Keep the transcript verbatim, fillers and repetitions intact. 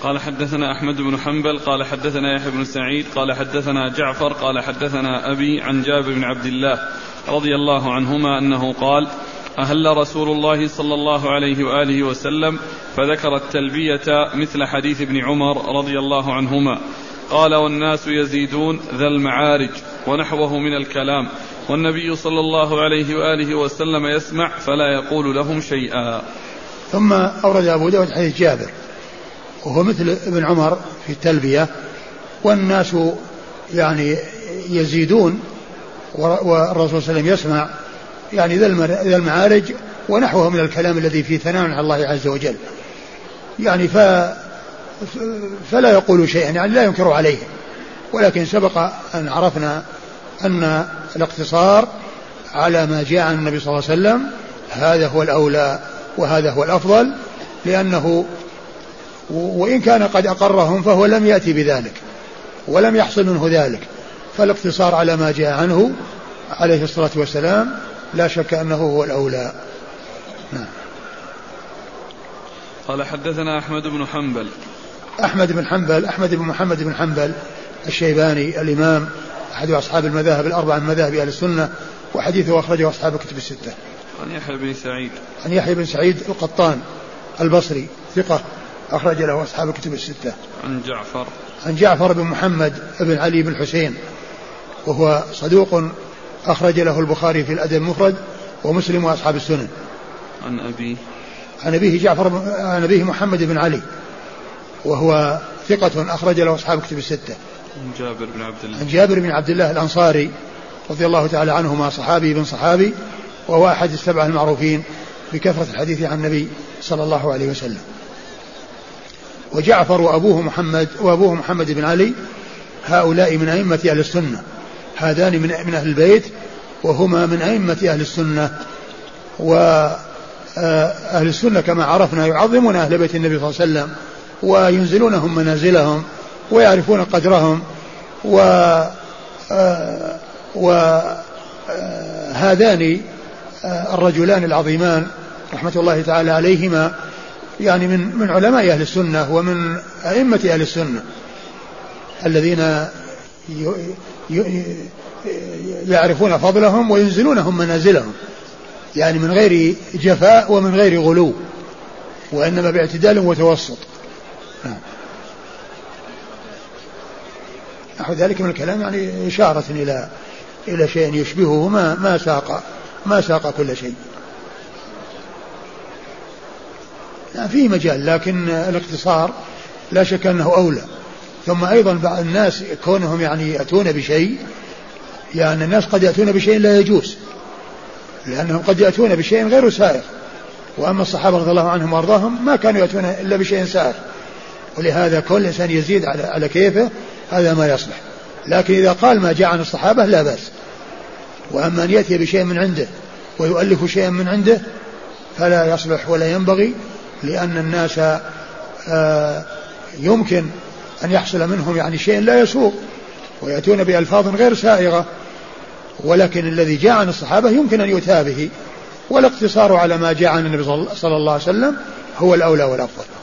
قال حدثنا أحمد بن حنبل قال حدثنا يحيى بن سعيد قال حدثنا جعفر قال حدثنا أبي عن جابر بن عبد الله رضي الله عنهما أنه قال أهل رسول الله صلى الله عليه وآله وسلم فذكر التلبية مثل حديث ابن عمر رضي الله عنهما قال والناس يزيدون ذا المعارج ونحوه من الكلام والنبي صلى الله عليه وآله وسلم يسمع فلا يقول لهم شيئا. ثم أورد أبو داود حديث جابر وهو مثل ابن عمر في التلبية والناس يعني يزيدون والرسول صلى الله عليه وسلم يسمع يعني ذا المعارج ونحوه من الكلام الذي فيه ثناء على الله عز وجل يعني ف فلا يقول شيئا يعني لا ينكر عليه. ولكن سبق أن عرفنا أن الاقتصار على ما جاء عن النبي صلى الله عليه وسلم هذا هو الأولى وهذا هو الأفضل لأنه وإن كان قد أقرهم فهو لم يأتي بذلك ولم يحصل منه ذلك فالاقتصار على ما جاء عنه عليه الصلاة والسلام لا شك أنه هو الأولى. نعم. قال حدثنا أحمد بن حنبل أحمد بن حنبل أحمد بن محمد بن حنبل الشيباني الإمام أحد أصحاب المذاهب الأربعة من مذاهب أهل السنة وحديثه أخرجه أصحاب الكتب الستة. عن يحيى بن سعيد عن يحيى بن سعيد القطان البصري ثقة أخرج له أصحاب الكتب الستة. عن جعفر عن جعفر بن محمد بن علي بن حسين وهو صدوق أخرج له البخاري في الأدب المفرد ومسلم وأصحاب السنن. عن أبي عن أبيه جعفر عن أبيه محمد بن علي وهو ثقة أخرج له أصحاب الكتب الستة. عن جابر بن عبد الله عن جابر بن عبد الله الأنصاري رضي الله تعالى عنهما صحابي بن صحابي وهو أحد السبعة المعروفين بكثرة الحديث عن النبي صلى الله عليه وسلم. وجعفر وأبوه محمد وأبوه محمد بن علي هؤلاء من أئمة أهل السنة هذان من من أهل البيت وهما من أئمة أهل السنة. وأهل السنة كما عرفنا يعظمون أهل بيت النبي صلى الله عليه وسلم وينزلونهم منازلهم ويعرفون قدرهم وهذان الرجلان العظيمان رحمة الله تعالى عليهما يعني من من علماء أهل السنة ومن أئمة أهل السنة الذين يعرفون فضلهم وينزلونهم منازلهم يعني من غير جفاء ومن غير غلو وإنما باعتدال وتوسط. نحو ذلك من الكلام يعني إشارة إلى إلى شيء يشبهه ما ما ساق ما ساق كل شيء يعني في مجال لكن الاقتصار لا شك أنه أولى. ثم أيضا بعض الناس كونهم يعني يأتون بشيء يعني الناس قد يأتون بشيء لا يجوز لأنهم قد يأتون بشيء غير سائغ وأما الصحابة رضي الله عنهم وارضاهم ما كانوا يأتون إلا بشيء سائغ ولهذا كل إنسان يزيد على على كيفه هذا ما يصلح. لكن إذا قال ما جاء عن الصحابة لا بأس. وأما أن يأتي بشيء من عنده ويؤلف شيئا من عنده فلا يصلح ولا ينبغي لأن الناس آه يمكن أن يحصل منهم يعني شيء لا يسوق ويأتون بألفاظ غير سائغة ولكن الذي جاء عن الصحابة يمكن أن يؤتى به والاقتصار على ما جاء عن النبي صلى الله عليه وسلم هو الأولى والأفضل.